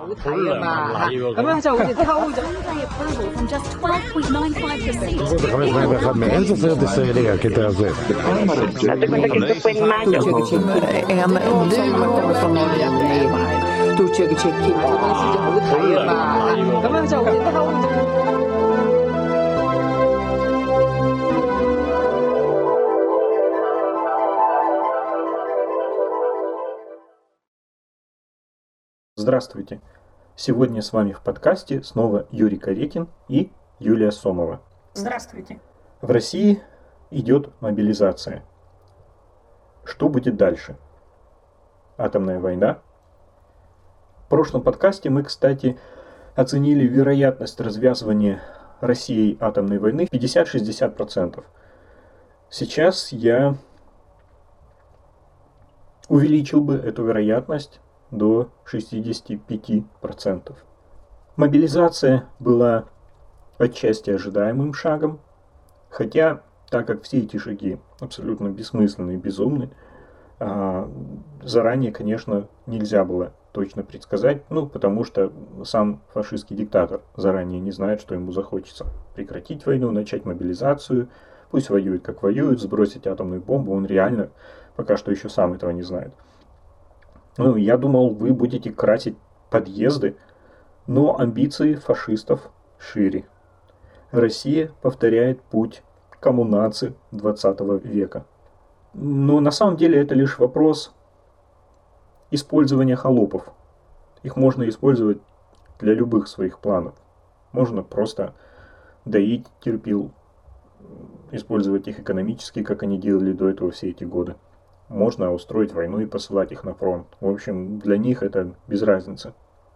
好睇啊嘛，咁樣就好似偷咗。 approval from just 12.95%. Eso se debería que te hace. Date cuenta que esto fue en mayo. Здравствуйте! Сегодня с вами в подкасте снова Юрий Каретин и Юлия Сомова. Здравствуйте. В России идет мобилизация. Что будет дальше? Атомная война? В прошлом подкасте мы, кстати, оценили вероятность развязывания Россией атомной войны в 50-60%. Сейчас я увеличил бы эту вероятность до 65%. Мобилизация была отчасти ожидаемым шагом, хотя, так как все эти шаги абсолютно бессмысленны и безумны, заранее, конечно, нельзя было точно предсказать, потому что сам фашистский диктатор заранее не знает, что ему захочется. Прекратить войну, начать мобилизацию, пусть воюет как воюет, сбросить атомную бомбу, он реально пока что еще сам этого не знает. Я думал, вы будете красить подъезды, но амбиции фашистов шире. Россия повторяет путь коммунации 20 века. Но на самом деле это лишь вопрос использования холопов. Их можно использовать для любых своих планов. Можно просто доить терпил, использовать их экономически, как они делали до этого все эти годы. Можно устроить войну и посылать их на фронт. В общем, для них это без разницы.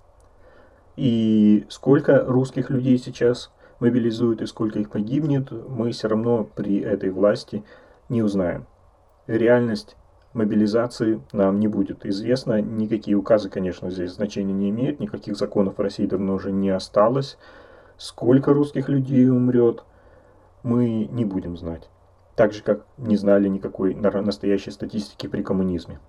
И сколько русских людей сейчас мобилизуют и сколько их погибнет, мы все равно при этой власти не узнаем. Реальность мобилизации нам не будет известна. Никакие указы, конечно, здесь значения не имеют. Никаких законов в России давно уже не осталось. Сколько русских людей умрет, мы не будем знать. Так же, как не знали никакой настоящей статистики при коммунизме.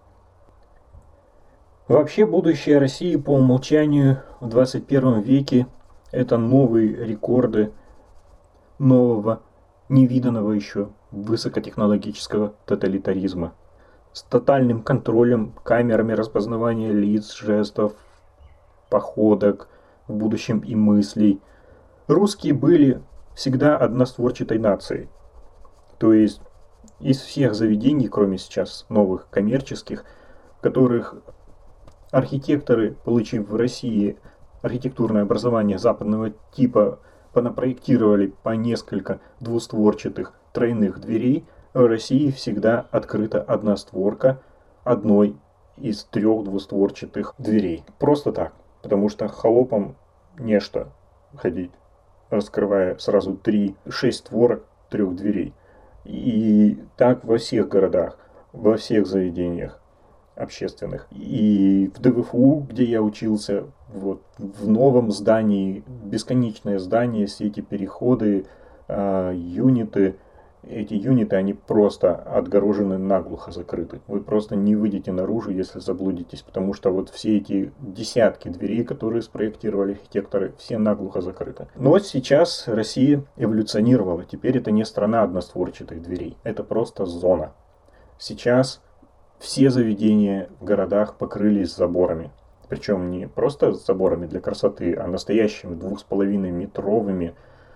Вообще, будущее России по умолчанию в 21 веке – это новые рекорды нового, невиданного еще высокотехнологического тоталитаризма. С тотальным контролем, камерами распознавания лиц, жестов, походок, в будущем и мыслей. Русские были всегда одностворчатой нацией. То есть из всех заведений, кроме сейчас новых коммерческих, в которых архитекторы, получив в России архитектурное образование западного типа, понапроектировали по несколько двустворчатых тройных дверей, в России всегда открыта одна створка одной из 3 двустворчатых дверей. Просто так, потому что холопам нечто ходить, раскрывая сразу 6 створок 3 дверей. И так во всех городах, во всех заведениях общественных. И в ДВФУ, где я учился, в новом здании, бесконечное здание, все эти переходы, юниты. Эти юниты, они просто отгорожены, наглухо закрыты. Вы просто не выйдете наружу, если заблудитесь, потому что все эти десятки дверей, которые спроектировали архитекторы, все наглухо закрыты. Но сейчас Россия эволюционировала. Теперь это не страна одностворчатых дверей, это просто зона. Сейчас все заведения в городах покрылись заборами. Причем не просто заборами для красоты, а настоящими 2,5-метровыми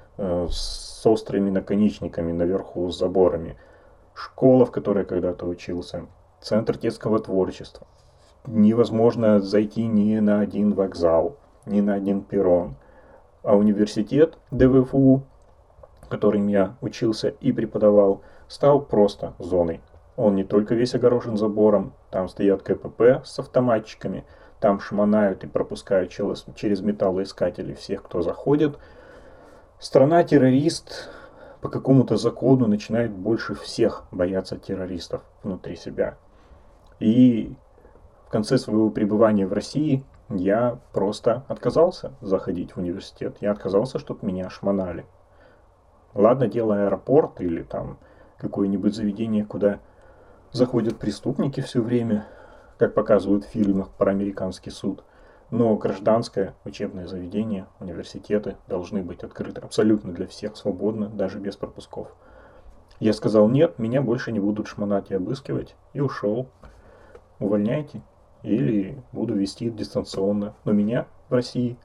с острыми наконечниками наверху, с заборами. Школа, в которой я когда-то учился. Центр детского творчества. Невозможно зайти ни на один вокзал, ни на один перрон. А университет ДВФУ, которым я учился и преподавал, стал просто зоной. Он не только весь огорожен забором, там стоят КПП с автоматчиками, там шмонают и пропускают через металлоискатели всех, кто заходит. Страна-террорист по какому-то закону начинает больше всех бояться террористов внутри себя. И в конце своего пребывания в России я просто отказался заходить в университет. Я отказался, чтобы меня шмонали. Ладно, дело аэропорт или там какое-нибудь заведение, куда заходят преступники все время, как показывают в фильмах про американский суд. Но гражданское учебное заведение, университеты должны быть открыты абсолютно для всех, свободно, даже без пропусков. Я сказал нет, меня больше не будут шмонать и обыскивать, и ушел. Увольняйте, или буду вести дистанционно. Но меня в России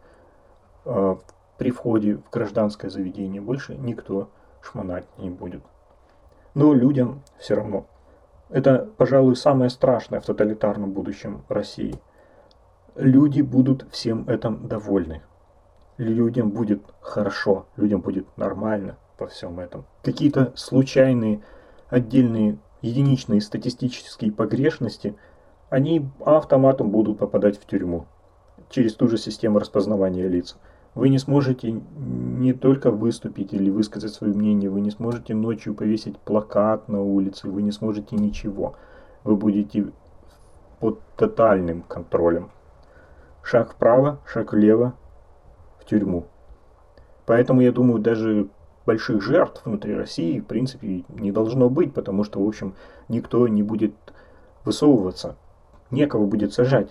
при входе в гражданское заведение больше никто шмонать не будет. Но людям все равно. Это, пожалуй, самое страшное в тоталитарном будущем России. Люди будут всем этим довольны. Людям будет хорошо, людям будет нормально во всем этом. Какие-то случайные, отдельные, единичные статистические погрешности, они автоматом будут попадать в тюрьму через ту же систему распознавания лиц. Вы не сможете не только выступить или высказать свое мнение, вы не сможете ночью повесить плакат на улице, вы не сможете ничего. Вы будете под тотальным контролем. Шаг вправо, шаг влево, в тюрьму. Поэтому, я думаю, даже больших жертв внутри России, в принципе, не должно быть, потому что, в общем, никто не будет высовываться, некого будет сажать.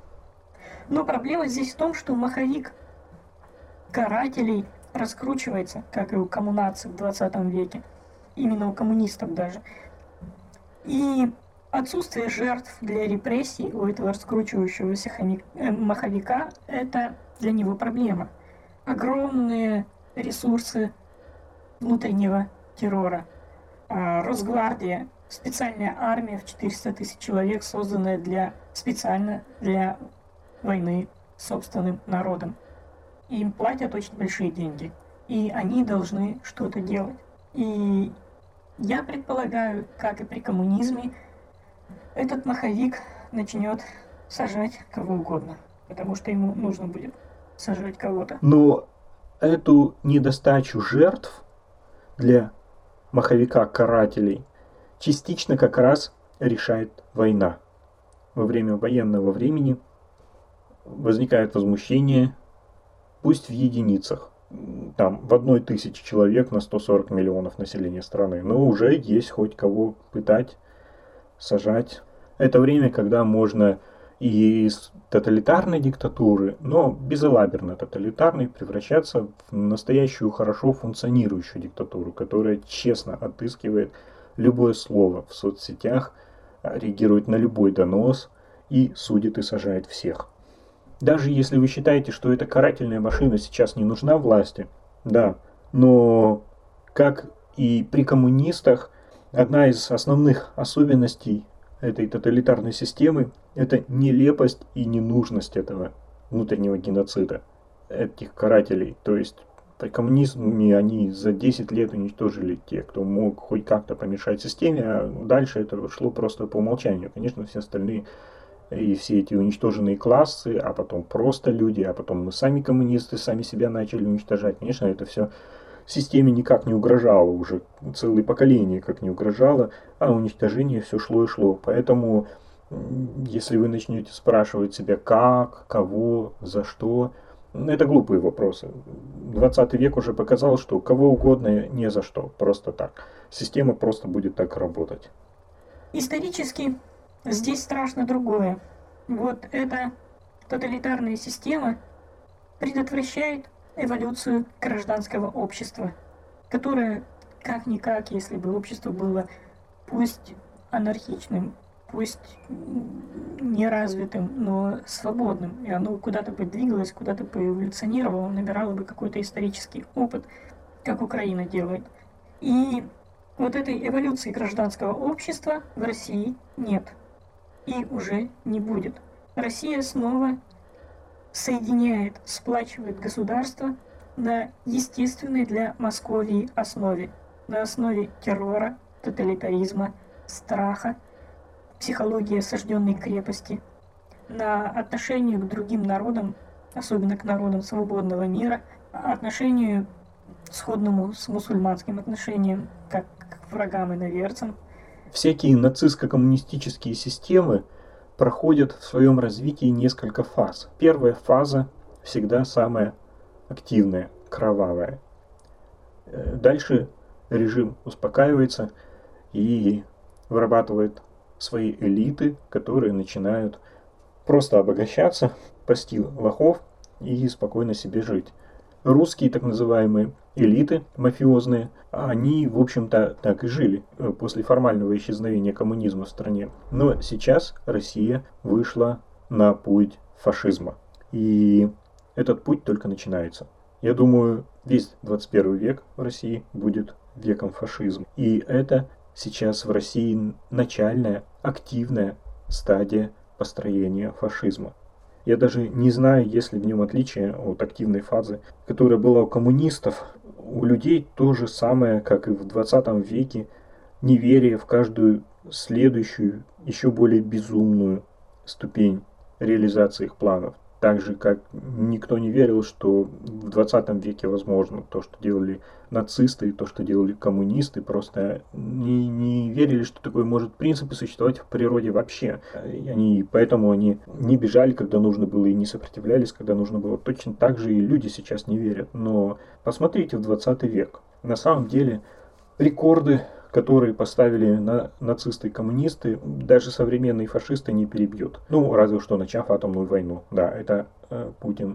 Но проблема здесь в том, что маховик карателей раскручивается, как и у коммунарцев в 20 веке, именно у коммунистов даже. И отсутствие жертв для репрессий у этого раскручивающегося маховика – это для него проблема. Огромные ресурсы внутреннего террора. Росгвардия, специальная армия в 400 тысяч человек, созданная специально для войны с собственным народом. Им платят очень большие деньги, и они должны что-то делать. И я предполагаю, как и при коммунизме, этот маховик начнет сажать кого угодно, потому что ему нужно будет сажать кого-то. Но эту недостачу жертв для маховика карателей частично как раз решает война. Во время военного времени возникает возмущение, пусть в единицах, там в 1000 человек на 140 миллионов населения страны, но уже есть хоть кого пытать, сажать. Это время, когда можно и из тоталитарной диктатуры, но безалаберно тоталитарной, превращаться в настоящую хорошо функционирующую диктатуру, которая честно отыскивает любое слово в соцсетях, реагирует на любой донос и судит и сажает всех. Даже если вы считаете, что эта карательная машина сейчас не нужна власти, да, но как и при коммунистах, одна из основных особенностей этой тоталитарной системы – это нелепость и ненужность этого внутреннего геноцида, этих карателей. То есть при коммунизме они за 10 лет уничтожили тех, кто мог хоть как-то помешать системе, а дальше это шло просто по умолчанию. Конечно, все остальные и все эти уничтоженные классы, а потом просто люди, а потом мы сами коммунисты, сами себя начали уничтожать. Конечно, это все системе никак не угрожало, уже целые поколения как не угрожало, а уничтожение все шло и шло. Поэтому, если вы начнете спрашивать себя как, кого, за что, это глупые вопросы. 20 век уже показал, что кого угодно не за что, просто так. Система просто будет так работать. Исторически здесь страшно другое. Вот эта тоталитарная система предотвращает эволюцию гражданского общества, которое, как-никак, если бы общество было пусть анархичным, пусть неразвитым, но свободным, и оно куда-то бы двигалось, куда-то бы эволюционировало, набирало бы какой-то исторический опыт, как Украина делает. И вот этой эволюции гражданского общества в России нет. И уже не будет. Россия снова соединяет, сплачивает государство на естественной для Московии основе. На основе террора, тоталитаризма, страха, психологии осажденной крепости, на отношении к другим народам, особенно к народам свободного мира, отношению сходному с мусульманским отношением, как к врагам и иноверцам. Всякие нацистско-коммунистические системы проходят в своем развитии несколько фаз. Первая фаза всегда самая активная, кровавая. Дальше режим успокаивается и вырабатывает свои элиты, которые начинают просто обогащаться, пасти лохов и спокойно себе жить. Русские так называемые элиты мафиозные, они, в общем-то, так и жили после формального исчезновения коммунизма в стране. Но сейчас Россия вышла на путь фашизма. И этот путь только начинается. Я думаю, весь 21 век в России будет веком фашизма. И это сейчас в России начальная, активная стадия построения фашизма. Я даже не знаю, есть ли в нем отличие от активной фазы, которая была у коммунистов. У людей то же самое, как и в 20 веке, неверие в каждую следующую, еще более безумную ступень реализации их планов. Так же, как никто не верил, что в 20 веке возможно то, что делали нацисты, и то, что делали коммунисты, просто не верили, что такое может в принципе существовать в природе вообще. Поэтому они не бежали, когда нужно было, и не сопротивлялись, когда нужно было. Точно так же и люди сейчас не верят. Но посмотрите в 20 век. На самом деле рекорды, которые поставили нацисты и коммунисты, даже современные фашисты не перебьют. Ну, разве что начав атомную войну. Да, это Путин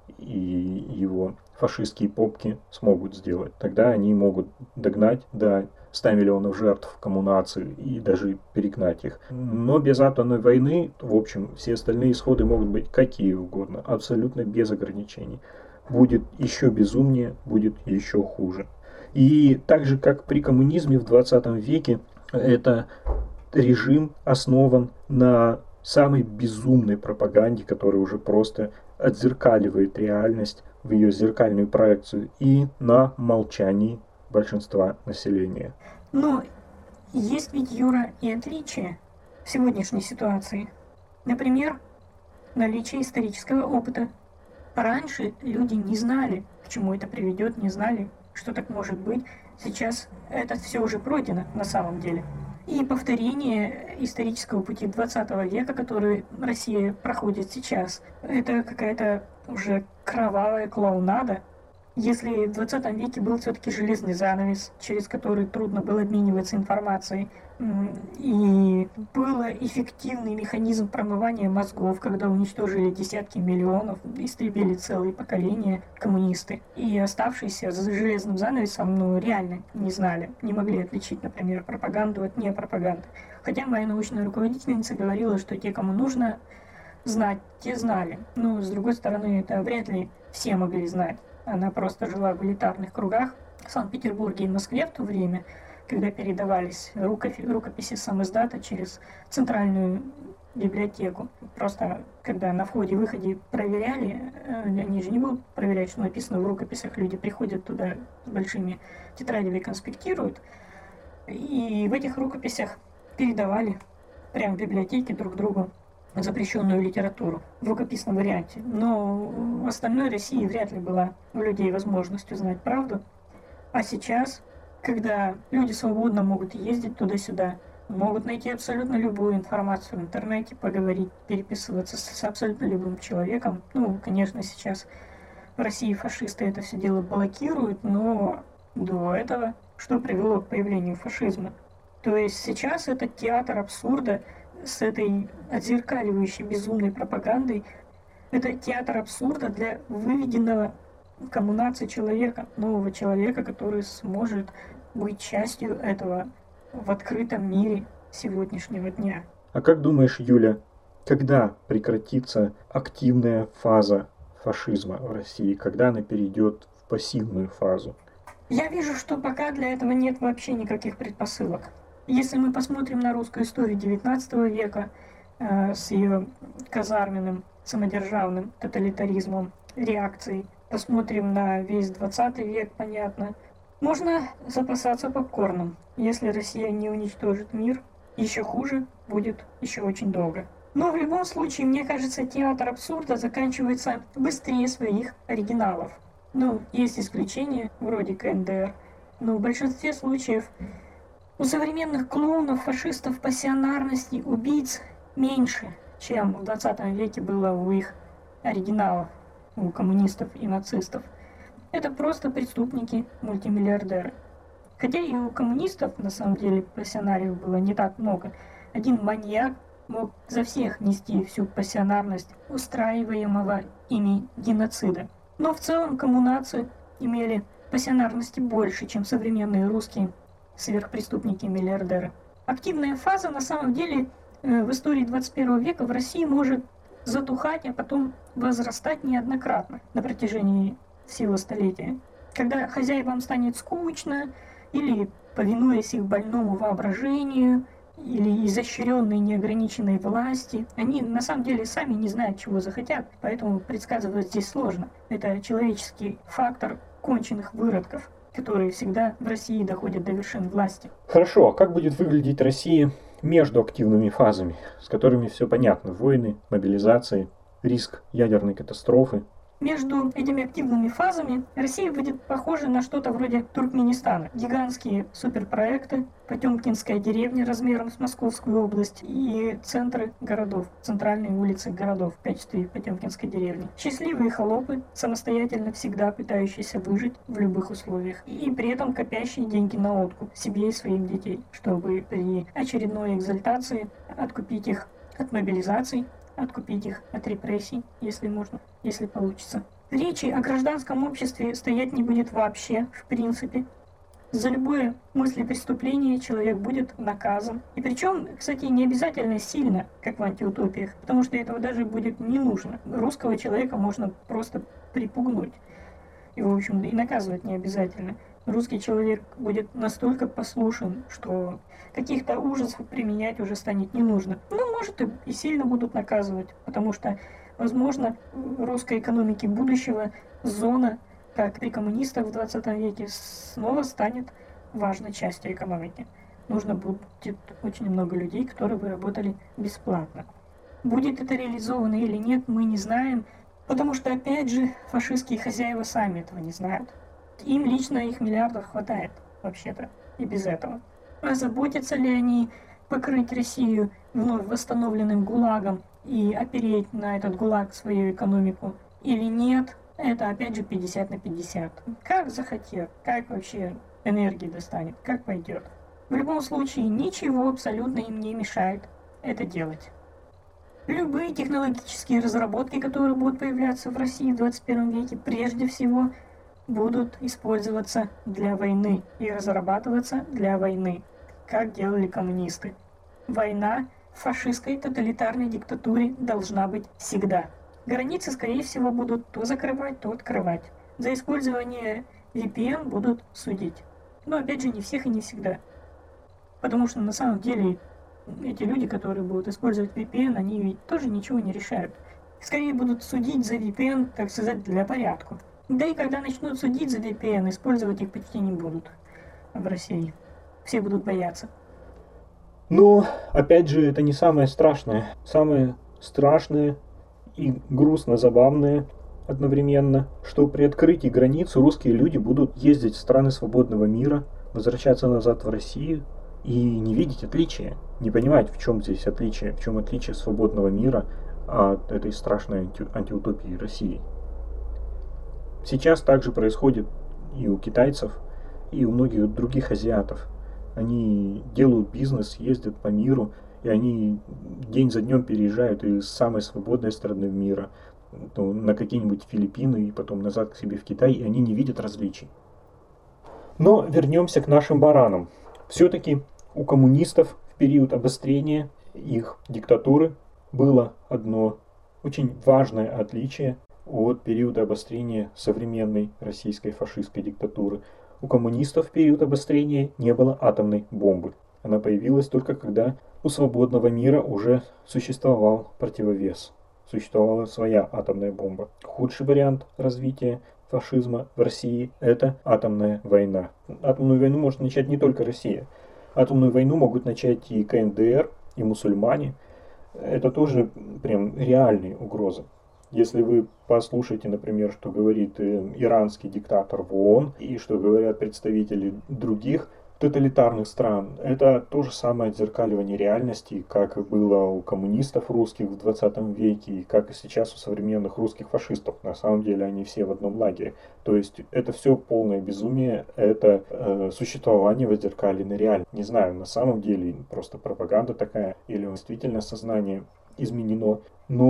и его фашистские попки смогут сделать. Тогда они могут догнать до 100 миллионов жертв коммунации и даже перегнать их. Но без атомной войны, в общем, все остальные исходы могут быть какие угодно, абсолютно без ограничений. Будет еще безумнее, будет еще хуже. И так же, как при коммунизме в 20 веке, это режим основан на самой безумной пропаганде, которая уже просто отзеркаливает реальность в ее зеркальную проекцию, и на молчании большинства населения. Но есть ведь, Юра, и отличия в сегодняшней ситуации. Например, наличие исторического опыта. Раньше люди не знали, к чему это приведет, не знали, что так может быть. Сейчас это все уже пройдено на самом деле. И повторение исторического пути 20 века, который Россия проходит сейчас, это какая-то уже кровавая клоунада. Если в 20 веке был все-таки железный занавес, через который трудно было обмениваться информацией, и был эффективный механизм промывания мозгов, когда уничтожили десятки миллионов, истребили целые поколения коммунисты. И оставшиеся за железным занавесом реально не знали, не могли отличить, например, пропаганду от непропаганды. Хотя моя научная руководительница говорила, что те, кому нужно знать, те знали. Но, с другой стороны, это вряд ли все могли знать. Она просто жила в элитарных кругах в Санкт-Петербурге и Москве в то время, когда передавались рукописи самиздата через центральную библиотеку. Просто когда на входе-выходе проверяли, они же не будут проверять, что написано в рукописях, люди приходят туда с большими тетрадями, конспектируют, и в этих рукописях передавали прямо в библиотеке друг другу запрещенную литературу в рукописном варианте. Но в остальной России вряд ли была у людей возможность узнать правду. А сейчас, когда люди свободно могут ездить туда-сюда, могут найти абсолютно любую информацию в интернете, поговорить, переписываться с абсолютно любым человеком. Конечно, сейчас в России фашисты это все дело блокируют, но до этого что привело к появлению фашизма? То есть сейчас это театр абсурда с этой отзеркаливающей безумной пропагандой. Это театр абсурда для выведенного коммунации человека, нового человека, который сможет быть частью этого в открытом мире сегодняшнего дня. А как думаешь, Юля, когда прекратится активная фаза фашизма в России? Когда она перейдет в пассивную фазу? Я вижу, что пока для этого нет вообще никаких предпосылок. Если мы посмотрим на русскую историю XIX века с ее казарменным, самодержавным тоталитаризмом, реакцией, посмотрим на весь XX век, понятно, можно запасаться попкорном. Если Россия не уничтожит мир, еще хуже будет еще очень долго. Но в любом случае, мне кажется, театр абсурда заканчивается быстрее своих оригиналов. Есть исключения, вроде КНДР, но в большинстве случаев у современных клоунов, фашистов, пассионарности, убийц меньше, чем в 20 веке было у их оригиналов, у коммунистов и нацистов. Это просто преступники, мультимиллиардеры. Хотя и у коммунистов, на самом деле, пассионариев было не так много. Один маньяк мог за всех нести всю пассионарность устраиваемого ими геноцида. Но в целом коммунарцы имели пассионарности больше, чем современные русские сверхпреступники и миллиардеры. Активная фаза на самом деле в истории 21 века в России может затухать, а потом возрастать неоднократно на протяжении всего столетия. Когда хозяевам станет скучно, или повинуясь их больному воображению, или изощренной неограниченной власти, они на самом деле сами не знают, чего захотят, поэтому предсказывать здесь сложно. Это человеческий фактор конченых выродков, которые всегда в России доходят до вершин власти. Хорошо, а как будет выглядеть Россия между активными фазами, с которыми все понятно? Войны, мобилизации, риск ядерной катастрофы. Между этими активными фазами Россия будет похожа на что-то вроде Туркменистана. Гигантские суперпроекты, Потемкинская деревня размером с Московскую область и центры городов, центральные улицы городов в качестве Потемкинской деревни. Счастливые холопы, самостоятельно всегда пытающиеся выжить в любых условиях и при этом копящие деньги на откуп себе и своим детей, чтобы при очередной экзальтации откупить их от мобилизаций, откупить их от репрессий, если можно, если получится. Речи о гражданском обществе стоять не будет вообще, в принципе. За любое мыслепреступление человек будет наказан. И причем, кстати, не обязательно сильно, как в антиутопиях, потому что этого даже будет не нужно. Русского человека можно просто припугнуть. И, в общем, и наказывать не обязательно. Русский человек будет настолько послушен, что каких-то ужасов применять уже станет не нужно. Ну, может, и сильно будут наказывать, потому что, возможно, в русской экономике будущего зона, как при коммунистах в 20 веке, снова станет важной частью экономики. Нужно будет очень много людей, которые бы работали бесплатно. Будет это реализовано или нет, мы не знаем, потому что, опять же, фашистские хозяева сами этого не знают. Им лично их миллиардов хватает, вообще-то, и без этого. А заботятся ли они покрыть Россию вновь восстановленным ГУЛАГом и опереть на этот ГУЛАГ свою экономику или нет, это опять же 50 на 50. Как захотят, как вообще энергии достанет, как пойдет. В любом случае, ничего абсолютно им не мешает это делать. Любые технологические разработки, которые будут появляться в России в 21 веке, прежде всего будут использоваться для войны и разрабатываться для войны, как делали коммунисты. Война в фашистской тоталитарной диктатуре должна быть всегда. Границы, скорее всего, будут то закрывать, то открывать. За использование VPN будут судить. Но опять же, не всех и не всегда. Потому что на самом деле эти люди, которые будут использовать VPN, они ведь тоже ничего не решают. Скорее будут судить за VPN, так сказать, для порядка. Да и когда начнут судить за VPN, использовать их почти не будут в России. Все будут бояться. Но, опять же, это не самое страшное. Самое страшное и грустно забавное одновременно, что при открытии границ русские люди будут ездить в страны свободного мира, возвращаться назад в Россию и не видеть отличия. Не понимать, в чем здесь отличие, в чем отличие свободного мира от этой страшной антиутопии России. Сейчас также происходит и у китайцев, и у многих других азиатов. Они делают бизнес, ездят по миру, и они день за днем переезжают из самой свободной страны мира на какие-нибудь Филиппины и потом назад к себе в Китай, и они не видят различий. Но вернемся к нашим баранам. Все-таки у коммунистов в период обострения их диктатуры было одно очень важное отличие от периода обострения современной российской фашистской диктатуры. У коммунистов в период обострения не было атомной бомбы. Она появилась только когда у свободного мира уже существовал противовес. Существовала своя атомная бомба. Худший вариант развития фашизма в России – это атомная война. Атомную войну может начать не только Россия. Атомную войну могут начать и КНДР, и мусульмане. Это тоже прям реальные угрозы. Если вы послушаете, например, что говорит иранский диктатор в ООН и что говорят представители других тоталитарных стран. Это то же самое отзеркаливание реальности, как и было у коммунистов русских в 20 веке, и как и сейчас у современных русских фашистов. На самом деле они все в одном лагере. То есть это все полное безумие, это существование в отзеркаленной реальности. Не знаю, на самом деле просто пропаганда такая, или действительно сознание изменено.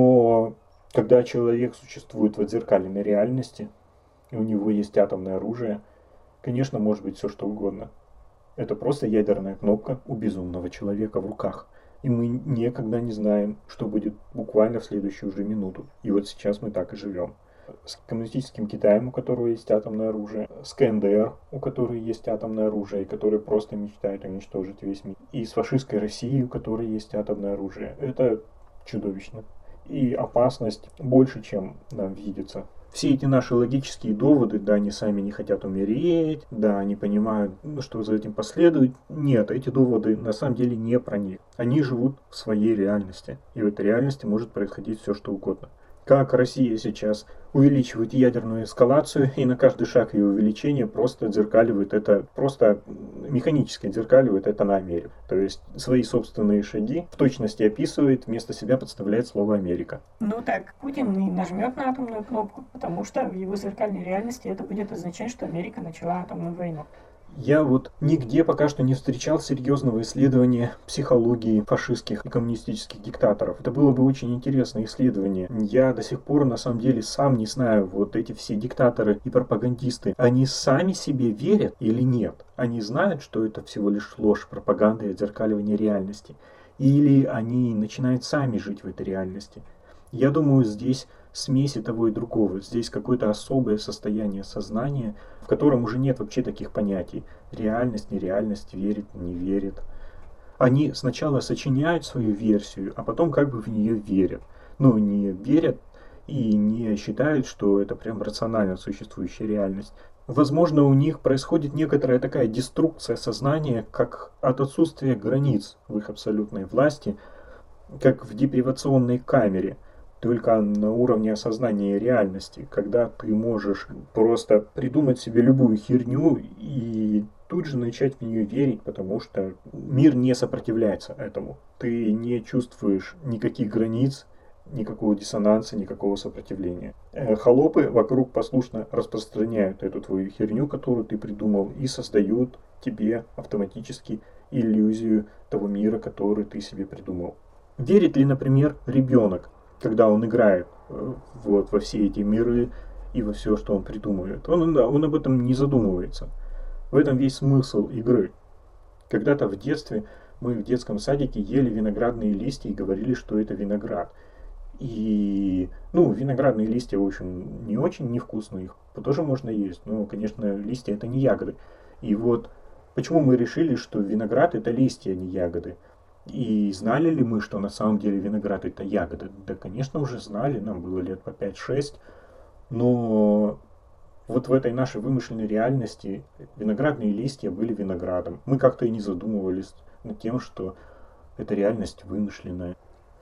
Но когда человек существует в отзеркаленной реальности, и у него есть атомное оружие, конечно, может быть все что угодно. Это просто ядерная кнопка у безумного человека в руках. И мы никогда не знаем, что будет буквально в следующую же минуту. И вот сейчас мы так и живем. С коммунистическим Китаем, у которого есть атомное оружие, с КНДР, у которой есть атомное оружие, и который просто мечтает уничтожить весь мир, и с фашистской Россией, у которой есть атомное оружие. Это чудовищно. И опасность больше, чем нам видится. Все эти наши логические доводы, да, они сами не хотят умереть, да, они понимают, что за этим последует. Нет, эти доводы на самом деле не про них. Они живут в своей реальности. И в этой реальности может происходить все, что угодно. Как Россия сейчас увеличивает ядерную эскалацию, и на каждый шаг ее увеличения просто отзеркаливает это, просто механически отзеркаливает это на Америку. То есть свои собственные шаги в точности описывает, вместо себя подставляет слово Америка. Ну так, Путин и нажмет на атомную кнопку, потому что в его зеркальной реальности это будет означать, что Америка начала атомную войну. Я вот нигде пока что не встречал серьезного исследования психологии фашистских и коммунистических диктаторов. Это было бы очень интересное исследование. Я до сих пор на самом деле сам не знаю, вот эти все диктаторы и пропагандисты, они сами себе верят или нет? Они знают, что это всего лишь ложь, пропаганда и отзеркаливание реальности? Или они начинают сами жить в этой реальности? Я думаю, здесь смесь и того и другого. Здесь какое-то особое состояние сознания, в котором уже нет вообще таких понятий. Реальность, нереальность, верит, не верит. Они сначала сочиняют свою версию, а потом как бы в нее верят. Ну, не верят и не считают, что это прям рационально существующая реальность. Возможно, у них происходит некоторая такая деструкция сознания, как от отсутствия границ в их абсолютной власти, как в депривационной камере. Только на уровне осознания реальности, когда ты можешь просто придумать себе любую херню и тут же начать в нее верить, потому что мир не сопротивляется этому. Ты не чувствуешь никаких границ, никакого диссонанса, никакого сопротивления. Холопы вокруг послушно распространяют эту твою херню, которую ты придумал, и создают тебе автоматически иллюзию того мира, который ты себе придумал. Верит ли, например, ребенок, когда он играет вот, во все эти миры и во все, что он придумывает? Он об этом не задумывается. В этом весь смысл игры. Когда-то в детстве мы в детском садике ели виноградные листья и говорили, что это виноград. И, виноградные листья, в общем, не очень невкусные, их тоже можно есть. Но, конечно, листья это не ягоды. И вот почему мы решили, что виноград это листья, а не ягоды? И знали ли мы, что на самом деле виноград это ягоды? Да, конечно, уже знали, нам было лет по 5-6. Но вот в этой нашей вымышленной реальности виноградные листья были виноградом. Мы как-то и не задумывались над тем, что эта реальность вымышленная.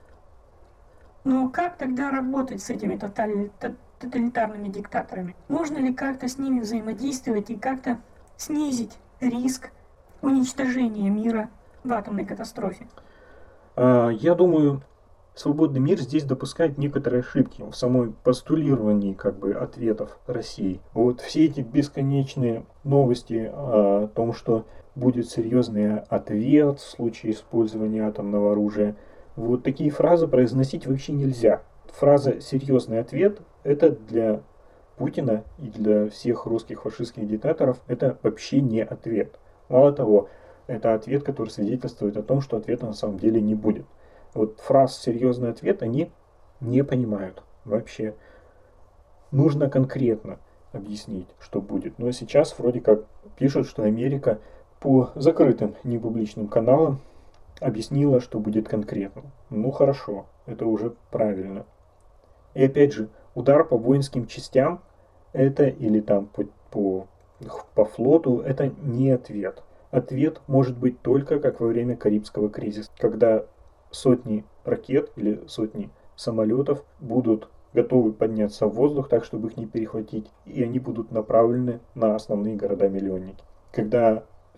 Ну как тогда работать с этими тоталитарными диктаторами? Можно ли как-то с ними взаимодействовать и как-то снизить риск уничтожения мира в атомной катастрофе? Я думаю, свободный мир здесь допускает некоторые ошибки в самой постулировании ответов России. Вот все эти бесконечные новости о том, что будет серьезный ответ в случае использования атомного оружия, вот такие фразы произносить вообще нельзя. Фраза «серьезный ответ» — это для Путина и для всех русских фашистских диктаторов это вообще не ответ. Мало того, это ответ, который свидетельствует о том, что ответа на самом деле не будет. Вот фраз «серьезный ответ» они не понимают вообще. Нужно конкретно объяснить, что будет. Но сейчас вроде как пишут, что Америка по закрытым непубличным каналам объяснила, что будет конкретно. Ну хорошо, это уже правильно. И опять же, удар по воинским частям это или там по флоту это не ответ. Ответ может быть только как во время Карибского кризиса, когда сотни ракет или сотни самолетов будут готовы подняться в воздух так, чтобы их не перехватить, и они будут направлены на основные города-миллионники. Когда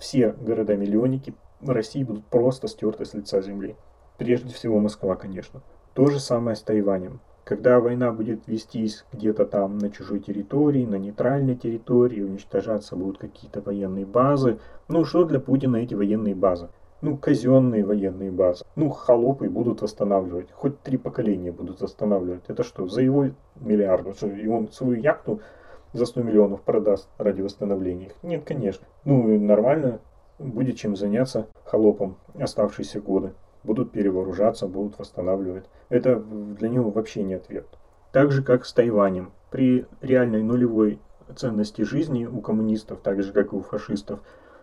все города-миллионники России будут просто стерты с лица земли. Прежде всего Москва, конечно. То же самое с Тайванем. Когда война будет вестись где-то там на чужой территории, на нейтральной территории, уничтожаться будут какие-то военные базы. Ну, что для Путина эти военные базы? Ну, казенные военные базы. Ну, холопы будут восстанавливать. Хоть 3 поколения будут восстанавливать. Это что, за его миллиард? Что, и он свою яхту за 100 миллионов продаст ради восстановления их? Нет, конечно. Ну, нормально. Будет чем заняться холопам оставшиеся годы. Будут перевооружаться, будут восстанавливать. Это для него вообще не ответ. Так же, как с Тайванем. При реальной нулевой ценности жизни у коммунистов, так же, как и у фашистов,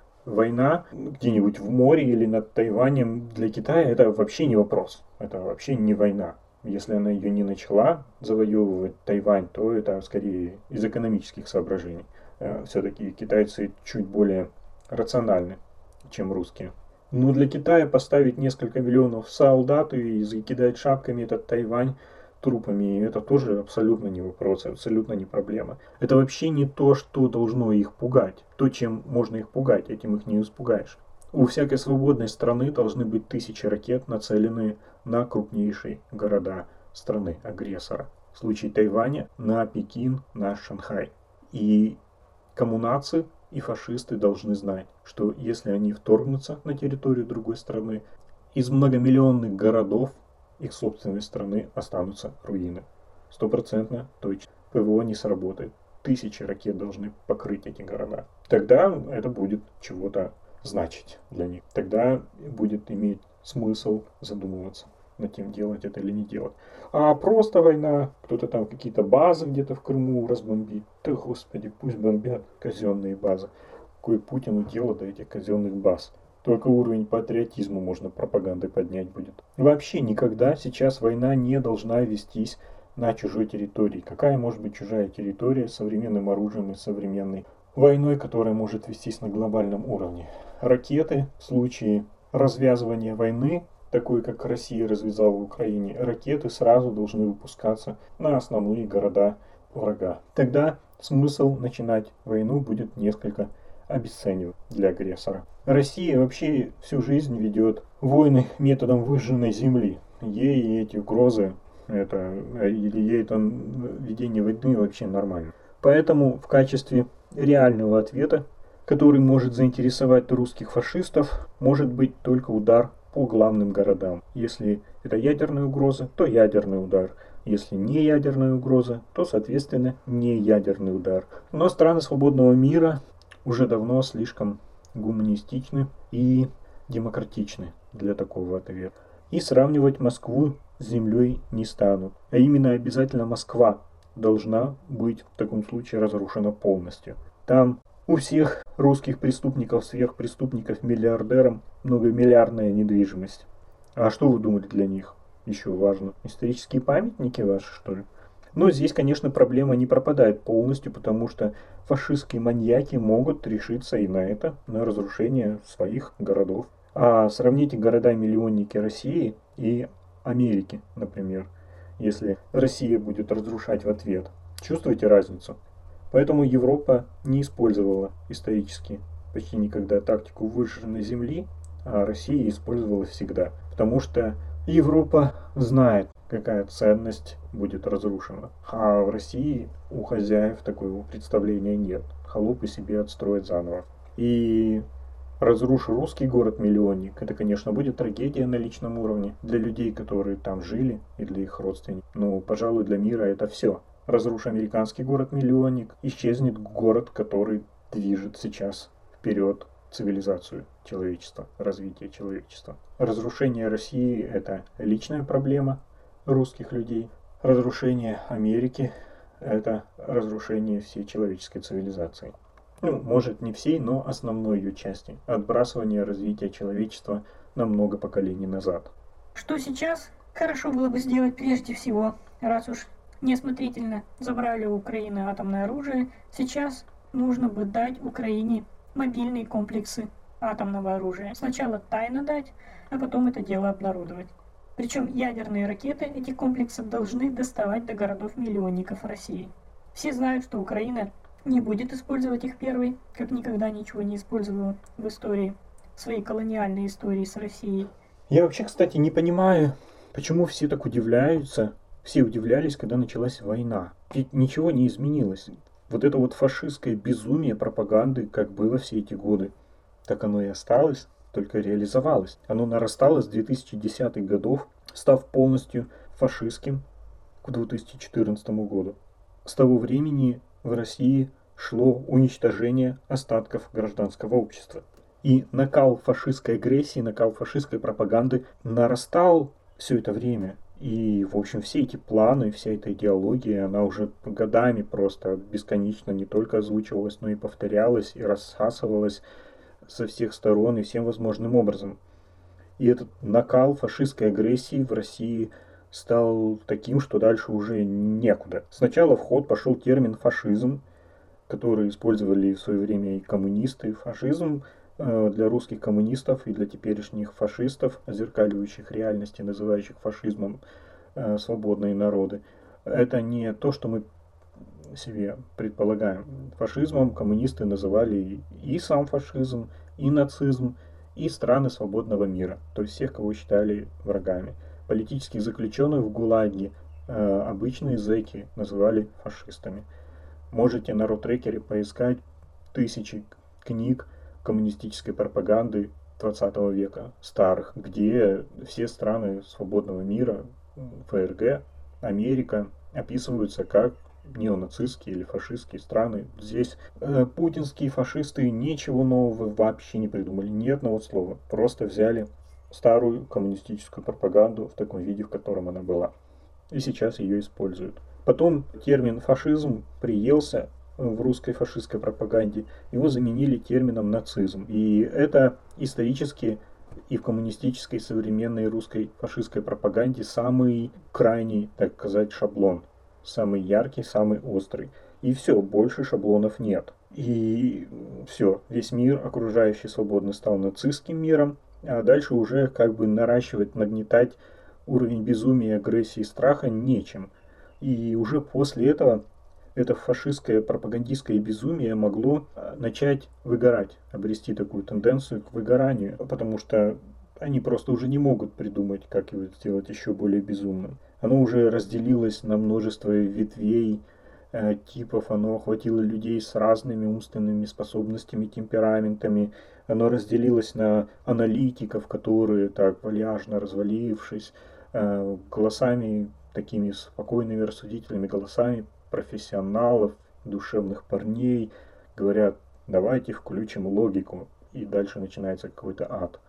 война где-нибудь в море или над Тайванем для Китая это вообще не вопрос. Это вообще не война. Если она ее не начала завоевывать Тайвань, то это скорее из экономических соображений. Все-таки китайцы чуть более рациональны, чем русские. Но для Китая поставить несколько миллионов солдат и закидать шапками этот Тайвань трупами, это тоже абсолютно не вопрос, абсолютно не проблема. Это вообще не то, что должно их пугать. То, чем можно их пугать, этим их не испугаешь. У всякой свободной страны должны быть 1000 ракет, нацеленные на крупнейшие города страны-агрессора. В случае Тайваня на Пекин, на Шанхай. И коммунарцы и фашисты должны знать, что если они вторгнутся на территорию другой страны, из многомиллионных городов их собственной страны останутся руины. 100% точно. ПВО не сработает. 1000 ракет должны покрыть эти города. Тогда это будет чего-то значить для них. Тогда будет иметь смысл задумываться над тем, делать это или не делать. А просто война, кто-то там какие-то базы где-то в Крыму разбомбит. Да господи, пусть бомбят казенные базы. Какое Путину дело до этих казенных баз? Только уровень патриотизма можно пропагандой поднять будет. Вообще никогда сейчас война не должна вестись на чужой территории. Какая может быть чужая территория с современным оружием и современной войной, которая может вестись на глобальном уровне? Ракеты в случае развязывания войны, такой как Россия развязала в Украине, ракеты сразу должны выпускаться на основные города врага. Тогда смысл начинать войну будет несколько обесценивать для агрессора. Россия вообще всю жизнь ведет войны методом выжженной земли. Ей эти угрозы, ей это ведение войны вообще нормально. Поэтому в качестве реального ответа, который может заинтересовать русских фашистов, может быть только удар по главным городам. Если это ядерная угроза, то ядерный удар. Если не ядерная угроза, то, соответственно, не ядерный удар. Но страны свободного мира уже давно слишком гуманистичны и демократичны для такого ответа. И сравнивать Москву с землей не станут. А именно обязательно Москва должна быть в таком случае разрушена полностью. Там у всех русских преступников, сверхпреступников, миллиардерам многомиллиардная недвижимость. А что вы думали для них? Еще важно. Исторические памятники ваши, что ли? Но здесь, конечно, проблема не пропадает полностью, потому что фашистские маньяки могут решиться и на это, на разрушение своих городов. А сравните города-миллионники России и Америки, например, если Россия будет разрушать в ответ. Чувствуете разницу? Поэтому Европа не использовала исторически почти никогда тактику выжженной земли, а Россия использовала всегда. Потому что Европа знает, какая ценность будет разрушена. А в России у хозяев такого представления нет. Холопы себе отстроят заново. И разрушу русский город-миллионник, это, конечно, будет трагедия на личном уровне для людей, которые там жили, и для их родственников. Но, пожалуй, для мира это все. Разрушу американский город-миллионник, исчезнет город, который движет сейчас вперед цивилизацию человечества, развитие человечества. Разрушение России – это личная проблема русских людей. Разрушение Америки – это разрушение всей человеческой цивилизации. Ну, может, не всей, но основной ее части. Отбрасывание развития человечества на много поколений назад. Что сейчас хорошо было бы сделать прежде всего, раз уж неосмотрительно забрали у Украины атомное оружие, сейчас нужно бы дать Украине мобильные комплексы атомного оружия. Сначала тайно дать, а потом это дело обнародовать. Причем ядерные ракеты этих комплексов должны доставать до городов-миллионников России. Все знают, что Украина не будет использовать их первой, как никогда ничего не использовала в истории, в своей колониальной истории с Россией. Я вообще, кстати, не понимаю, почему все так удивляются. Все удивлялись, когда началась война. Ведь ничего не изменилось. Вот это вот фашистское безумие пропаганды, как было все эти годы, так оно и осталось, только реализовалось. Оно нарастало с 2010-х годов, став полностью фашистским к 2014 году. С того времени в России шло уничтожение остатков гражданского общества. И накал фашистской агрессии, накал фашистской пропаганды нарастал все это время. И, в общем, все эти планы, вся эта идеология, она уже годами просто бесконечно не только озвучивалась, но и повторялась, и рассасывалась со всех сторон и всем возможным образом. И этот накал фашистской агрессии в России стал таким, что дальше уже некуда. Сначала в ход пошел термин «фашизм», который использовали в свое время и коммунисты. Фашизм для русских коммунистов и для теперешних фашистов, озеркаливающих реальности, называющих фашизмом свободные народы, это не то, что мы себе предполагаем. Фашизмом коммунисты называли и сам фашизм, и нацизм, и страны свободного мира, то есть всех, кого считали врагами. Политических заключенных в ГУЛАГе обычные зэки называли фашистами. Можете на Рутрекере поискать тысячи книг коммунистической пропаганды 20 века, старых, где все страны свободного мира, ФРГ, Америка, описываются как неонацистские или фашистские страны. Здесь путинские фашисты ничего нового вообще не придумали, ни одного слова. Просто взяли старую коммунистическую пропаганду в таком виде, в котором она была. И сейчас ее используют. Потом термин «фашизм» приелся в русской фашистской пропаганде, его заменили термином «нацизм». И это исторически и в коммунистической современной русской фашистской пропаганде самый крайний, так сказать, шаблон. Самый яркий, самый острый. И все, больше шаблонов нет. И все, весь мир окружающий свободно стал нацистским миром, а дальше уже как бы наращивать, нагнетать уровень безумия, агрессии, страха нечем. И уже после этого это фашистское пропагандистское безумие могло начать выгорать, обрести такую тенденцию к выгоранию, потому что они просто уже не могут придумать, как его сделать еще более безумным. Оно уже разделилось на множество ветвей, типов, оно охватило людей с разными умственными способностями, темпераментами, оно разделилось на аналитиков, которые так вальяжно развалившись, голосами такими спокойными, рассудительными голосами профессионалов, душевных парней говорят: давайте включим логику, и дальше начинается какой-то ад.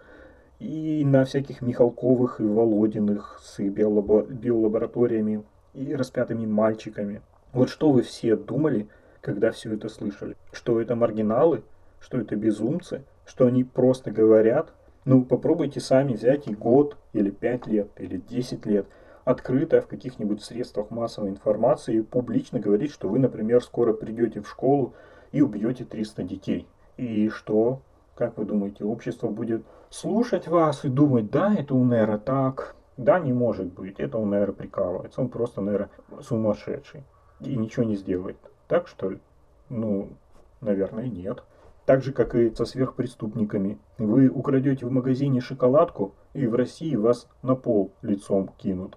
И на всяких Михалковых и Володиных с их биолабораториями и распятыми мальчиками. Вот что вы все думали, когда все это слышали? Что это маргиналы? Что это безумцы? Что они просто говорят? Ну, попробуйте сами взять и год, или 5 лет, или 10 лет открыто в каких-нибудь средствах массовой информации публично говорить, что вы, например, скоро придете в школу и убьете 300 детей. И что, как вы думаете, общество будет слушать вас и думать: да, это у Нера так, да, не может быть, это у Нера прикалывается, он просто, Нера, сумасшедший и ничего не сделает. Так что ли? Ну, наверное, нет. Так же, как и со сверхпреступниками. Вы украдете в магазине шоколадку, и в России вас на пол лицом кинут.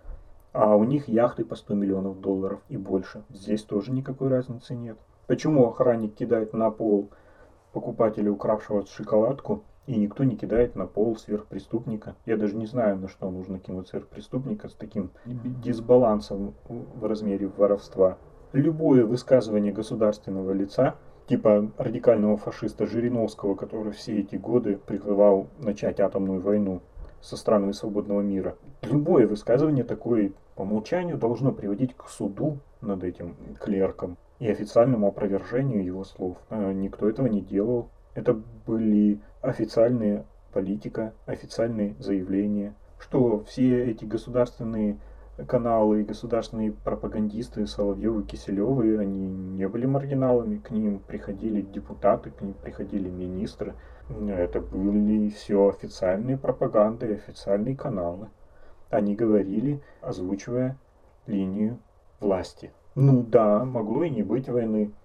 А у них яхты по 100 миллионов долларов и больше. Здесь тоже никакой разницы нет. Почему охранник кидает на пол покупателя, укравшего шоколадку, и никто не кидает на пол сверхпреступника? Я даже не знаю, на что нужно кинуть сверхпреступника с таким дисбалансом в размере воровства. Любое высказывание государственного лица, типа радикального фашиста Жириновского, который все эти годы призывал начать атомную войну со странами свободного мира. Любое высказывание такое по умолчанию должно приводить к суду над этим клерком и официальному опровержению его слов. Никто этого не делал. Это были официальная политика, официальные заявления, что все эти государственные каналы и государственные пропагандисты Соловьевы, Киселевы, они не были маргиналами, к ним приходили депутаты, к ним приходили министры. Это были все официальные пропаганды, официальные каналы. Они говорили, озвучивая линию власти. Ну да, могло и не быть войны.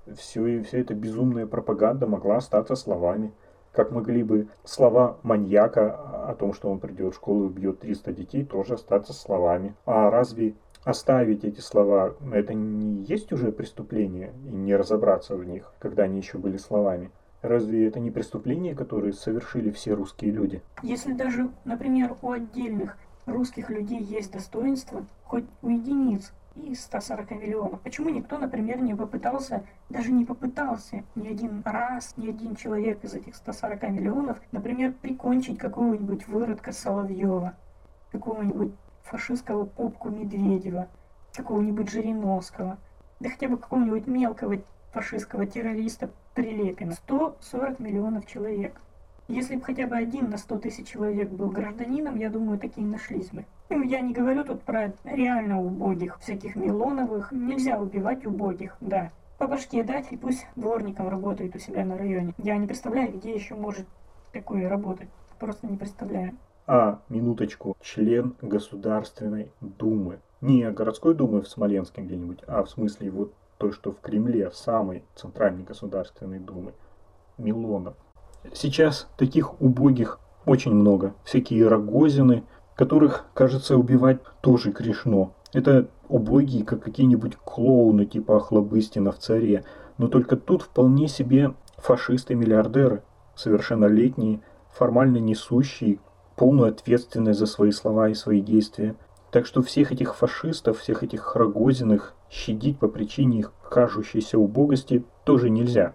Вся эта безумная пропаганда могла остаться словами. Как могли бы слова маньяка о том, что он придет в школу и убьет 300 детей, тоже остаться словами. А разве оставить эти слова, это не есть уже преступление и не разобраться в них, когда они еще были словами? Разве это не преступление, которое совершили все русские люди? Если даже, например, у отдельных русских людей есть достоинство, хоть у единиц из 140 миллионов, почему никто, например, не попытался, даже не попытался ни один раз, ни один человек из этих 140 миллионов, например, прикончить какого-нибудь выродка Соловьева, какого-нибудь фашистского попку Медведева, какого-нибудь Жириновского, да хотя бы какого-нибудь мелкого фашистского террориста Прилепина. 140 миллионов человек. Если бы хотя бы один на 100 тысяч человек был гражданином, я думаю, такие нашлись бы. Ну, я не говорю тут про реально убогих, всяких Милоновых. Нельзя убивать убогих, да. По башке дать, и пусть дворником работает у себя на районе. Я не представляю, где еще может такое работать. Просто не представляю. Минуточку, член Государственной Думы. Не городской думы в Смоленске где-нибудь, а в смысле вот той, что в Кремле, в самой центральной Государственной Думы. Милонов. Сейчас таких убогих очень много. Всякие Рогозины, которых, кажется, убивать тоже грешно. Это убогие, как какие-нибудь клоуны типа Охлобыстина в «Царе». Но только тут вполне себе фашисты-миллиардеры, совершеннолетние, формально несущие полную ответственность за свои слова и свои действия. Так что всех этих фашистов, всех этих Рогозиных щадить по причине их кажущейся убогости тоже нельзя.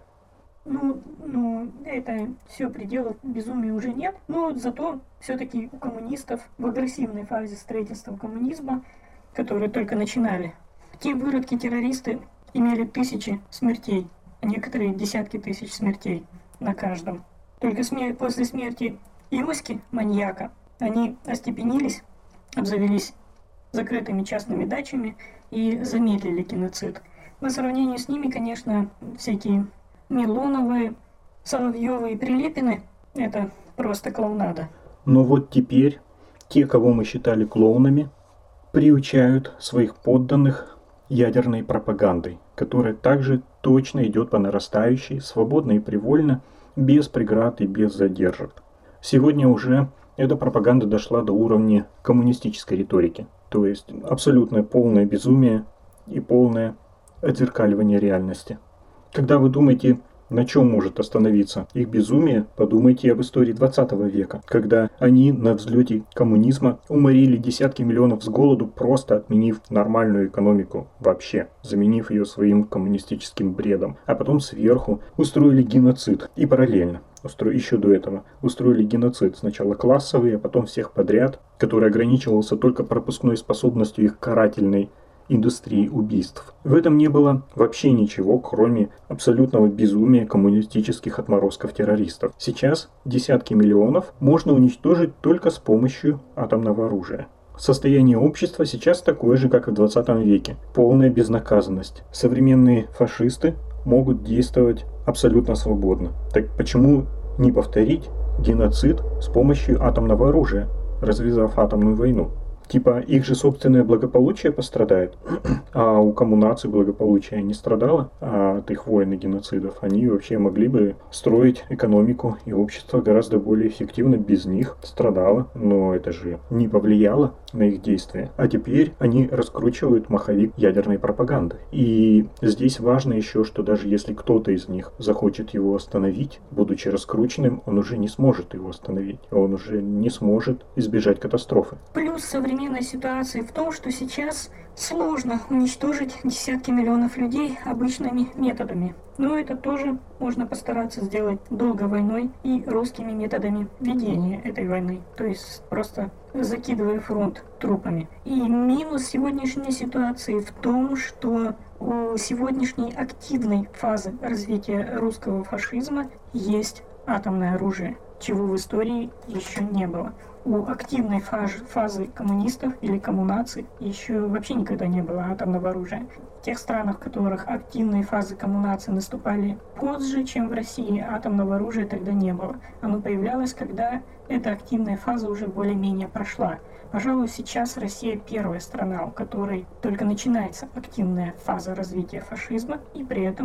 Ну, это все пределов безумия уже нет, но зато все-таки у коммунистов в агрессивной фазе строительства коммунизма, которые только начинали, те выродки-террористы имели тысячи смертей, а некоторые десятки тысяч смертей на каждом. Только после смерти Иоськи, маньяка, они остепенились, обзавелись закрытыми частными дачами и замедлили геноцид. По сравнению с ними, конечно, всякие Милоновы, Соловьевы и Прилепины – это просто клоунада. Но вот теперь те, кого мы считали клоунами, приучают своих подданных ядерной пропагандой, которая также точно идет по нарастающей, свободно и привольно, без преград и без задержек. Сегодня уже эта пропаганда дошла до уровня коммунистической риторики, то есть абсолютное полное безумие и полное отзеркаливание реальности. Когда вы думаете, на чем может остановиться их безумие, подумайте об истории 20 века, когда они на взлете коммунизма уморили десятки миллионов с голоду, просто отменив нормальную экономику вообще, заменив ее своим коммунистическим бредом, а потом сверху устроили геноцид и параллельно. Еще до этого устроили геноцид, сначала классовый, а потом всех подряд, который ограничивался только пропускной способностью их карательной индустрии убийств. В этом не было вообще ничего, кроме абсолютного безумия коммунистических отморозков-террористов. Сейчас десятки миллионов можно уничтожить только с помощью атомного оружия. Состояние общества сейчас такое же, как и в 20 веке. Полная безнаказанность. Современные фашисты могут действовать абсолютно свободно. Так почему не повторить геноцид с помощью атомного оружия, развязав атомную войну? Типа их же собственное благополучие пострадает, а у кому наций благополучие не страдало от их войн и геноцидов, они вообще могли бы строить экономику и общество гораздо более эффективно без них. Страдало, но это же не повлияло на их действия. А теперь они раскручивают маховик ядерной пропаганды. И здесь важно еще, что даже если кто-то из них захочет его остановить, будучи раскрученным, он уже не сможет его остановить. Он уже не сможет избежать катастрофы. Плюс современной ситуации в том, что сейчас сложно уничтожить десятки миллионов людей обычными методами. Но это тоже можно постараться сделать долгой войной и русскими методами ведения этой войны. То есть просто закидывая фронт трупами. И минус сегодняшней ситуации в том, что у сегодняшней активной фазы развития русского фашизма есть атомное оружие, чего в истории еще не было. У активной фазы коммунистов или коммунаций еще вообще никогда не было атомного оружия. В тех странах, в которых активные фазы коммунации наступали позже, чем в России, атомного оружия тогда не было. Оно появлялось, когда эта активная фаза уже более-менее прошла. Пожалуй, сейчас Россия первая страна, у которой только начинается активная фаза развития фашизма, и при этом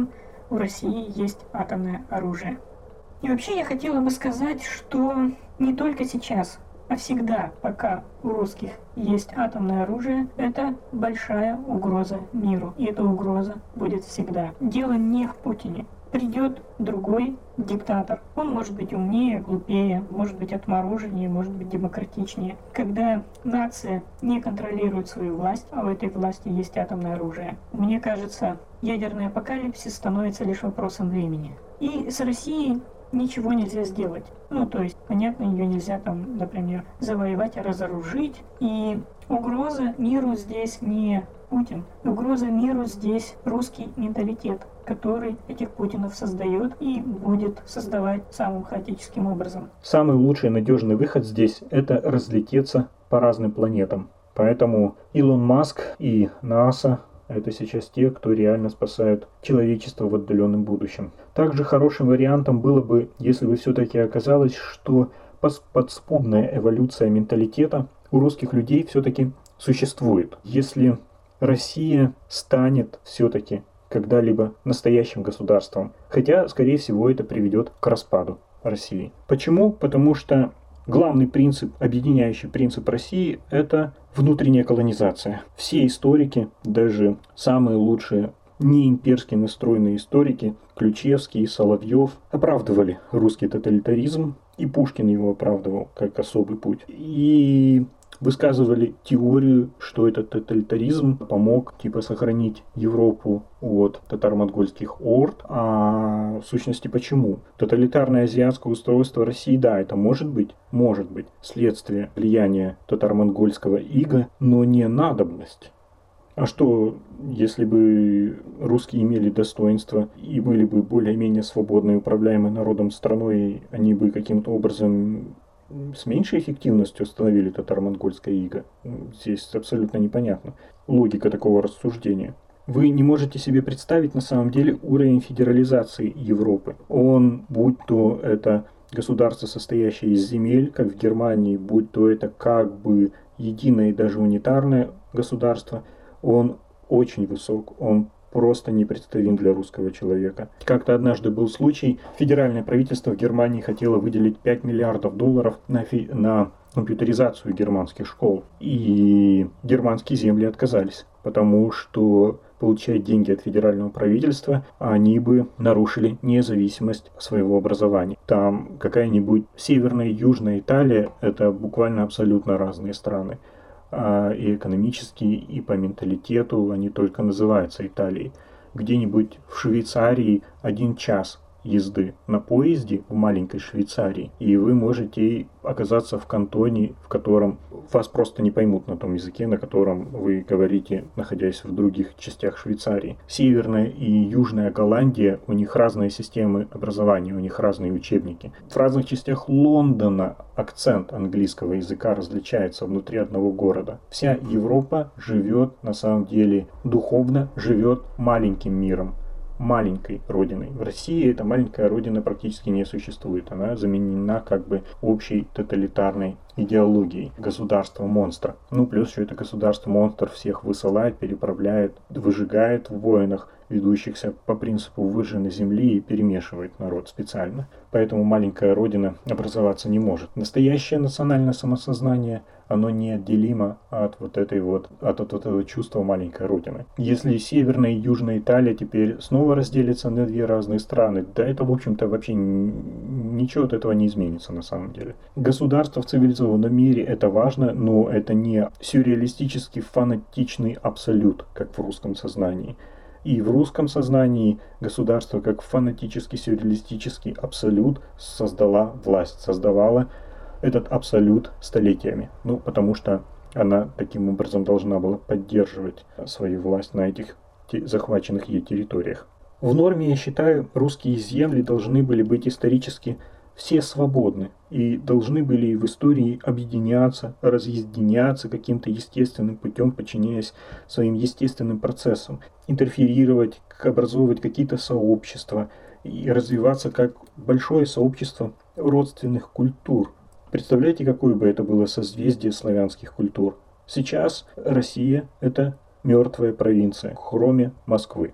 у России есть атомное оружие. И вообще я хотела бы сказать, что не только сейчас, а всегда, пока у русских есть атомное оружие, это большая угроза миру. И эта угроза будет всегда. Дело не в Путине. Придет другой диктатор. Он может быть умнее, глупее, может быть отмороженнее, может быть демократичнее. Когда нация не контролирует свою власть, а у этой власти есть атомное оружие, мне кажется, ядерный апокалипсис становится лишь вопросом времени. И с Россией ничего нельзя сделать. Ну, то есть, понятно, ее нельзя там, например, завоевать, а разоружить. И угроза миру здесь не Путин. Угроза миру здесь русский менталитет, который этих Путинов создает и будет создавать самым хаотическим образом. Самый лучший надежный выход здесь – это разлететься по разным планетам. Поэтому Илон Маск и НАСА – это сейчас те, кто реально спасают человечество в отдаленном будущем. Также хорошим вариантом было бы, если бы все-таки оказалось, что подспудная эволюция менталитета у русских людей все-таки существует. Если Россия станет все-таки когда-либо настоящим государством. Хотя, скорее всего, это приведет к распаду России. Почему? Потому что главный принцип, объединяющий принцип России – это внутренняя колонизация. Все историки, даже самые лучшие неимперски настроенные историки, Ключевский и Соловьев, оправдывали русский тоталитаризм, и Пушкин его оправдывал как особый путь. И высказывали теорию, что этот тоталитаризм помог сохранить Европу от татаро-монгольских орд. А в сущности почему? Тоталитарное азиатское устройство России, да, это может быть следствие влияния татаро-монгольского ига, но не надобность. А что, если бы русские имели достоинство и были бы более-менее свободной, управляемой народом страной, они бы каким-то образом с меньшей эффективностью остановили татаро-монгольское иго? Здесь абсолютно непонятно логика такого рассуждения. Вы не можете себе представить на самом деле уровень федерализации Европы. Он, будь то это государство, состоящее из земель, как в Германии, будь то это как бы единое и даже унитарное государство, он очень высок, он просто непредставим для русского человека. Как-то однажды был случай, федеральное правительство в Германии хотело выделить $5 миллиардов на компьютеризацию германских школ. И германские земли отказались, потому что получать деньги от федерального правительства, они бы нарушили независимость своего образования. Там какая-нибудь северная и южная Италия – это буквально абсолютно разные страны. И экономически, и по менталитету они только называются Италией. Где-нибудь в Швейцарии 1 час езды на поезде в маленькой Швейцарии, и вы можете оказаться в кантоне, в котором вас просто не поймут на том языке, на котором вы говорите, находясь в других частях Швейцарии. Северная и Южная Голландия, у них разные системы образования, у них разные учебники. В разных частях Лондона акцент английского языка различается внутри одного города. Вся Европа живет, на самом деле, духовно живет маленьким миром, маленькой родиной. В России эта маленькая родина практически не существует. Она заменена как бы общей тоталитарной идеологией государства-монстра. Ну, плюс еще это государство-монстр всех высылает, переправляет, выжигает в войнах, ведущихся по принципу выжженной земли, и перемешивает народ специально. Поэтому маленькая родина образоваться не может. Настоящее национальное самосознание, оно неотделимо от этого чувства маленькой родины. Если Северная и Южная Италия теперь снова разделятся на 2 разные страны, да это, в общем-то, вообще ничего от этого не изменится на самом деле. Государство в цивилизованном мире это важно, но это не сюрреалистический фанатичный абсолют, как в русском сознании. И в русском сознании государство как фанатический сюрреалистический абсолют создала власть, создавала этот абсолют столетиями. Ну, потому что она таким образом должна была поддерживать свою власть на этих захваченных ей территориях. В норме, я считаю, русские земли должны были быть исторически все свободны и должны были в истории объединяться, разъединяться каким-то естественным путем, подчиняясь своим естественным процессам, интерферировать, образовывать какие-то сообщества и развиваться как большое сообщество родственных культур. Представляете, какое бы это было созвездие славянских культур? Сейчас Россия – это мертвая провинция, кроме Москвы.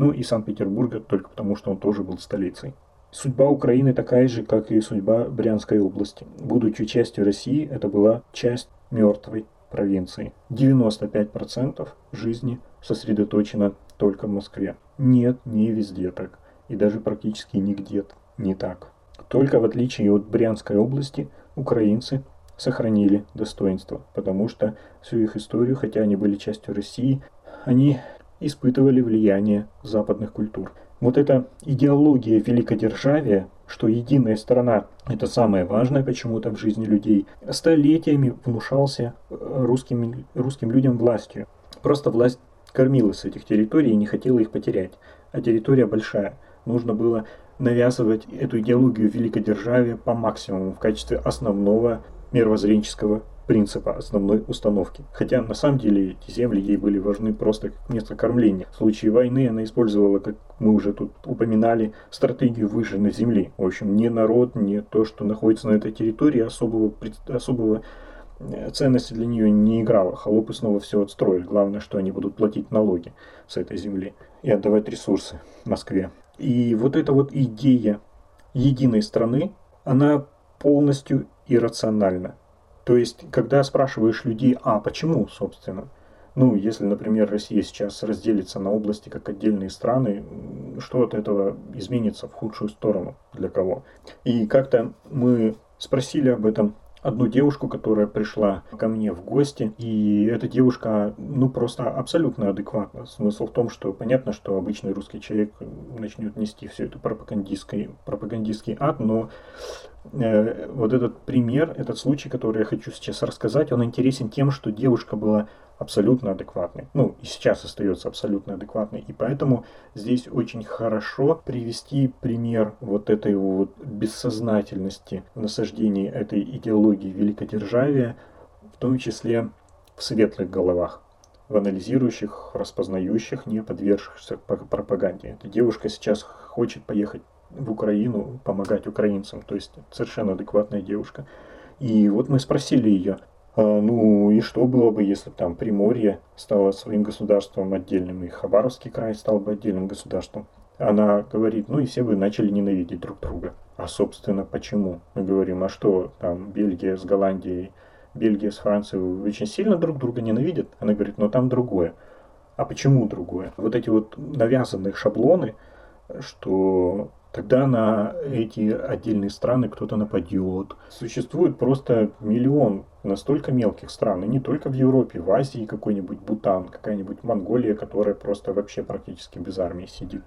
Ну и Санкт-Петербурга только потому, что он тоже был столицей. Судьба Украины такая же, как и судьба Брянской области. Будучи частью России, это была часть мертвой провинции. 95% жизни сосредоточено только в Москве. Нет, не везде так. И даже практически нигде не так. Только в отличие от Брянской области, украинцы сохранили достоинство, потому что всю их историю, хотя они были частью России, они испытывали влияние западных культур. Вот эта идеология великодержавия, что единая страна – это самое важное почему-то в жизни людей, столетиями внушался русским людям властью. Просто власть кормила с этих территорий и не хотела их потерять. А территория большая. Нужно было навязывать эту идеологию великодержавия по максимуму в качестве основного мировоззренческого принципа, основной установки. Хотя на самом деле эти земли ей были важны просто как место кормления. В случае войны она использовала, как мы уже тут упоминали, стратегию выжженной земли. В общем, ни народ, ни то, что находится на этой территории, особого ценности для нее не играло. Холопы снова все отстроили. Главное, что они будут платить налоги с этой земли и отдавать ресурсы Москве. И вот эта вот идея единой страны, она полностью иррациональна. То есть, когда спрашиваешь людей, а почему, собственно? Ну, если, например, Россия сейчас разделится на области как отдельные страны, что от этого изменится в худшую сторону? Для кого? И как-то мы спросили об этом одну девушку, которая пришла ко мне в гости, и эта девушка, просто абсолютно адекватна. Смысл в том, что понятно, что обычный русский человек начнет нести все это пропагандистский ад, но вот этот пример, этот случай, который я хочу сейчас рассказать, он интересен тем, что девушка была абсолютно адекватной. И сейчас остается абсолютно адекватной. И поэтому здесь очень хорошо привести пример вот этой вот бессознательности в насаждении этой идеологии великодержавия, в том числе в светлых головах, в анализирующих, распознающих, не подвергшихся пропаганде. Эта девушка сейчас хочет поехать в Украину, помогать украинцам, то есть совершенно адекватная девушка. И вот мы спросили ее, и что было бы, если бы там Приморье стало своим государством отдельным, и Хабаровский край стал бы отдельным государством? Она говорит, и все бы начали ненавидеть друг друга. А собственно, почему? Мы говорим, а что там Бельгия с Голландией, Бельгия с Францией очень сильно друг друга ненавидят? Она говорит, там другое. А почему другое? Вот эти вот навязанные шаблоны, что тогда на эти отдельные страны кто-то нападет. Существует просто миллион настолько мелких стран, и не только в Европе, в Азии какой-нибудь Бутан, какая-нибудь Монголия, которая просто вообще практически без армии сидит,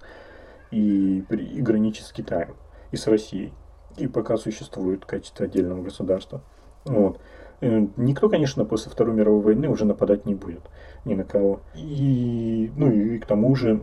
и граничит с Китаем, и с Россией, и пока существует в качестве отдельного государства. Вот. Никто, конечно, после Второй мировой войны уже нападать не будет ни на кого. И к тому же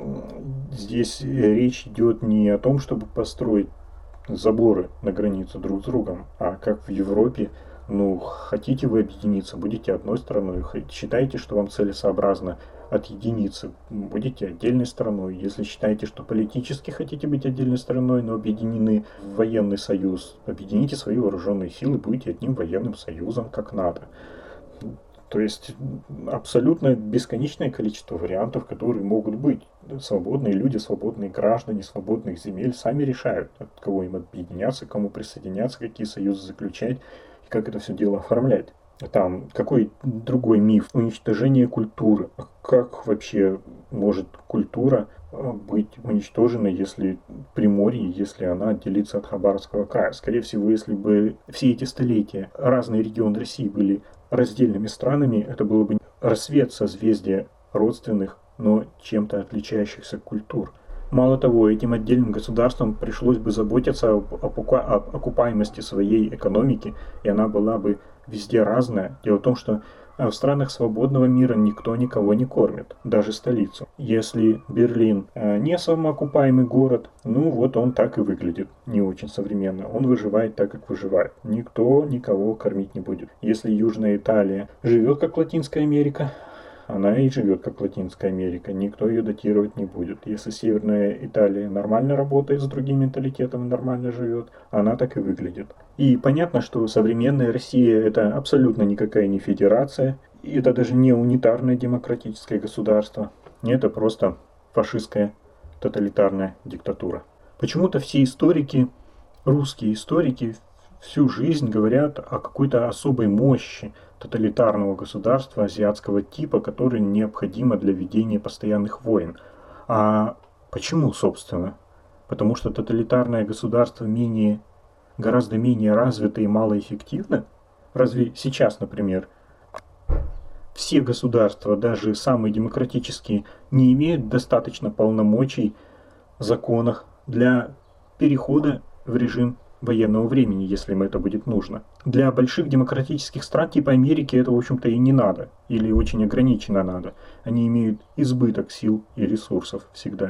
здесь речь идет не о том, чтобы построить заборы на границу друг с другом, а как в Европе, хотите вы объединиться, будете одной страной, считаете, что вам целесообразно отъединиться, будете отдельной страной. Если считаете, что политически хотите быть отдельной страной, но объединены в военный союз, объедините свои вооруженные силы, будете одним военным союзом, как НАТО. То есть абсолютно бесконечное количество вариантов, которые могут быть. Свободные люди, свободные граждане свободных земель сами решают, от кого им объединяться, к кому присоединяться, какие союзы заключать и как это все дело оформлять. Там какой другой миф? Уничтожение культуры. Как вообще может культура быть уничтожена, если Приморье, если она отделится от Хабаровского края? Скорее всего, если бы все эти столетия разные регионы России были раздельными странами, это было бы рассвет созвездия родственных, но чем-то отличающихся культур. Мало того, этим отдельным государствам пришлось бы заботиться об окупаемости своей экономики, и она была бы везде разная. Дело в том, что в странах свободного мира никто никого не кормит, даже столицу. Если Берлин не самоокупаемый город, вот он так и выглядит, не очень современно. Он выживает так, как выживает. Никто никого кормить не будет. Если Южная Италия живет как Латинская Америка, она и живет как Латинская Америка, никто ее датировать не будет. Если Северная Италия нормально работает с другим менталитетом и нормально живет, она так и выглядит. И понятно, что современная Россия это абсолютно никакая не федерация, и это даже не унитарное демократическое государство, это просто фашистская тоталитарная диктатура. Почему-то все историки, русские историки, всю жизнь говорят о какой-то особой мощи тоталитарного государства азиатского типа, которое необходимо для ведения постоянных войн. А почему, собственно? Потому что тоталитарное государство гораздо менее развито и малоэффективно? Разве сейчас, например, все государства, даже самые демократические, не имеют достаточно полномочий в законах для перехода в режим военного времени, если им это будет нужно? Для больших демократических стран типа Америки это, в общем-то, и не надо, или очень ограниченно надо. Они имеют избыток сил и ресурсов всегда.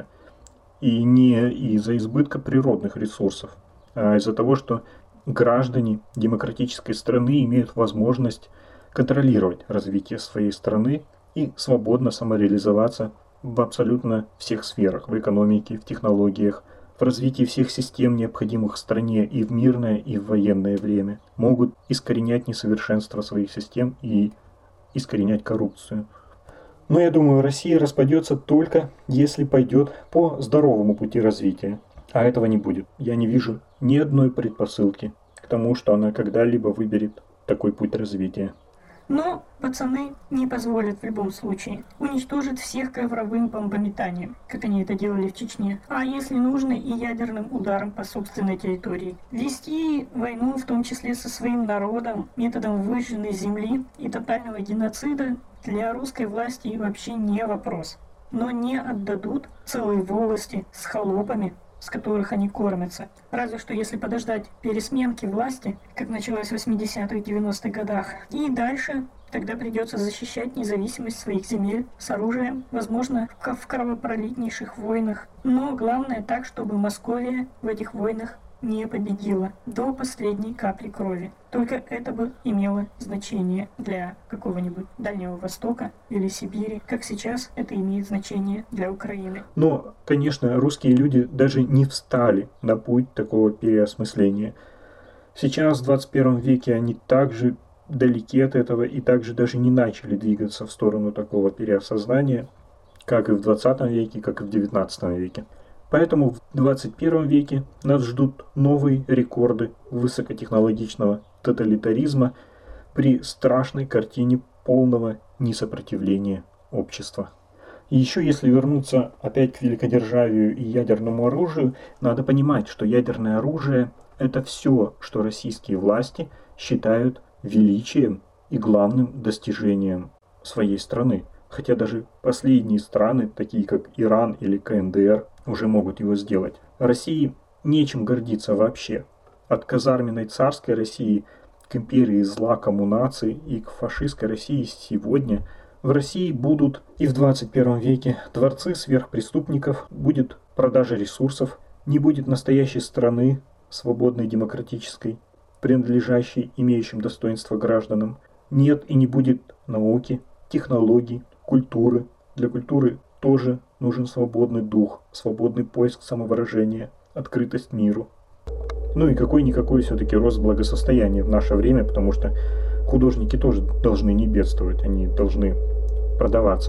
И не из-за избытка природных ресурсов, а из-за того, что граждане демократической страны имеют возможность контролировать развитие своей страны и свободно самореализоваться в абсолютно всех сферах, в экономике, в технологиях, в развитии всех систем, необходимых стране и в мирное, и в военное время, могут искоренять несовершенство своих систем и искоренять коррупцию. Но я думаю, Россия распадется только если пойдет по здоровому пути развития. А этого не будет. Я не вижу ни одной предпосылки к тому, что она когда-либо выберет такой путь развития. Но пацаны не позволят в любом случае уничтожить всех ковровым бомбометанием, как они это делали в Чечне, а если нужно и ядерным ударом по собственной территории. Вести войну, в том числе со своим народом, методом выжженной земли и тотального геноцида для русской власти вообще не вопрос. Но не отдадут целые волости с холопами, с которых они кормятся. Разве что если подождать пересменки власти, как началось в 80-х, 90-х годах. И дальше тогда придется защищать независимость своих земель с оружием, возможно, в кровопролитнейших войнах. Но главное так, чтобы Московия в этих войнах не победила до последней капли крови. Только это бы имело значение для какого-нибудь Дальнего Востока или Сибири, как сейчас это имеет значение для Украины. Но, конечно, русские люди даже не встали на путь такого переосмысления. Сейчас, в 21 веке, они также далеки от этого и также даже не начали двигаться в сторону такого переосознания, как и в 20 веке, как и в 19 веке. Поэтому в 21 веке нас ждут новые рекорды высокотехнологичного тоталитаризма при страшной картине полного несопротивления общества. И еще если вернуться опять к великодержавию и ядерному оружию, надо понимать, что ядерное оружие – это все, что российские власти считают величием и главным достижением своей страны. Хотя даже последние страны, такие как Иран или КНДР, уже могут его сделать. России нечем гордиться вообще. От казарменной царской России к империи зла коммунации и к фашистской России сегодня в России будут и в 21 веке дворцы сверхпреступников, будет продажа ресурсов, не будет настоящей страны, свободной, демократической, принадлежащей имеющим достоинство гражданам. Нет и не будет науки, технологий, культуры. Для культуры тоже нужен свободный дух, свободный поиск самовыражения, открытость миру. Ну и какой-никакой все-таки рост благосостояния в наше время, потому что художники тоже должны не бедствовать, они должны продаваться.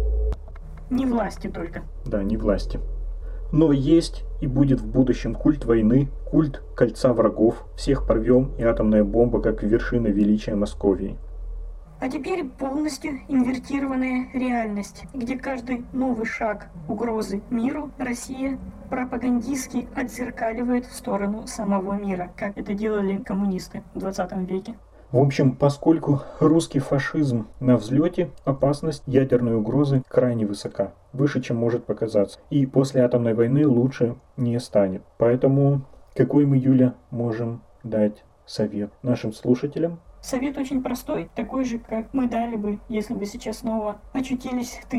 Не власти только. Да, не власти. Но есть и будет в будущем культ войны, культ кольца врагов, всех порвем и атомная бомба как вершина величия Московии. А теперь полностью инвертированная реальность, где каждый новый шаг угрозы миру Россия пропагандистски отзеркаливает в сторону самого мира, как это делали коммунисты в 20 веке. В общем, поскольку русский фашизм на взлете, опасность ядерной угрозы крайне высока, выше, чем может показаться. И после атомной войны лучше не станет. Поэтому какой мы, Юля, можем дать совет нашим слушателям? Совет очень простой, такой же, как мы дали бы, если бы сейчас снова очутились в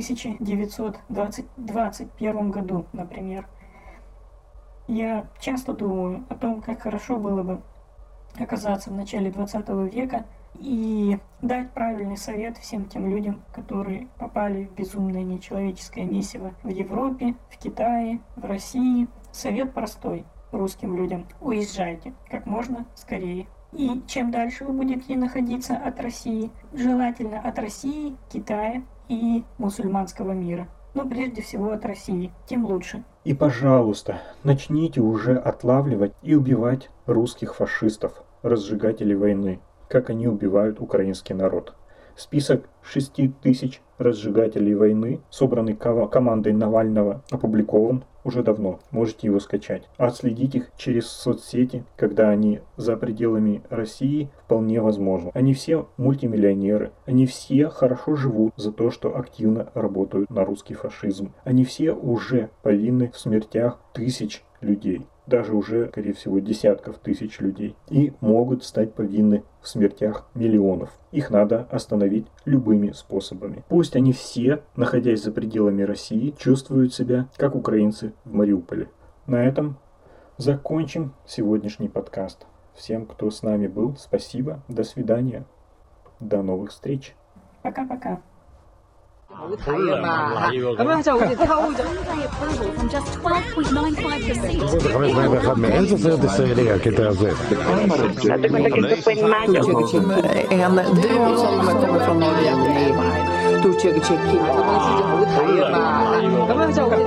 1921 году, например. Я часто думаю о том, как хорошо было бы оказаться в начале 20 века и дать правильный совет всем тем людям, которые попали в безумное нечеловеческое месиво в Европе, в Китае, в России. Совет простой русским людям: уезжайте как можно скорее. И чем дальше вы будете находиться от России, желательно от России, Китая и мусульманского мира. Но прежде всего от России, тем лучше. И, пожалуйста, начните уже отлавливать и убивать русских фашистов, разжигателей войны, как они убивают украинский народ. Список 6000 разжигателей войны, собранный командой Навального, опубликован уже давно. Можете его скачать. А отследить их через соцсети, когда они за пределами России, вполне возможно. Они все мультимиллионеры. Они все хорошо живут за то, что активно работают на русский фашизм. Они все уже повинны в смертях тысяч людей. Даже уже, скорее всего, десятков тысяч людей. И могут стать повинны в смертях миллионов. Их надо остановить любыми способами. Пусть они все, находясь за пределами России, чувствуют себя как украинцы в Мариуполе. На этом закончим сегодняшний подкаст. Всем, кто с нами был, спасибо. До свидания. До новых встреч. Пока-пока. 好睇啊嘛，咁樣就好似偷咗。 Holiday approval from just 12.95%. Men eso se desearía que te hace. Date cuenta que esto fue en mayo. Du som kommer från Norge. Du tycker 咁樣就好睇啊嘛，咁樣就好似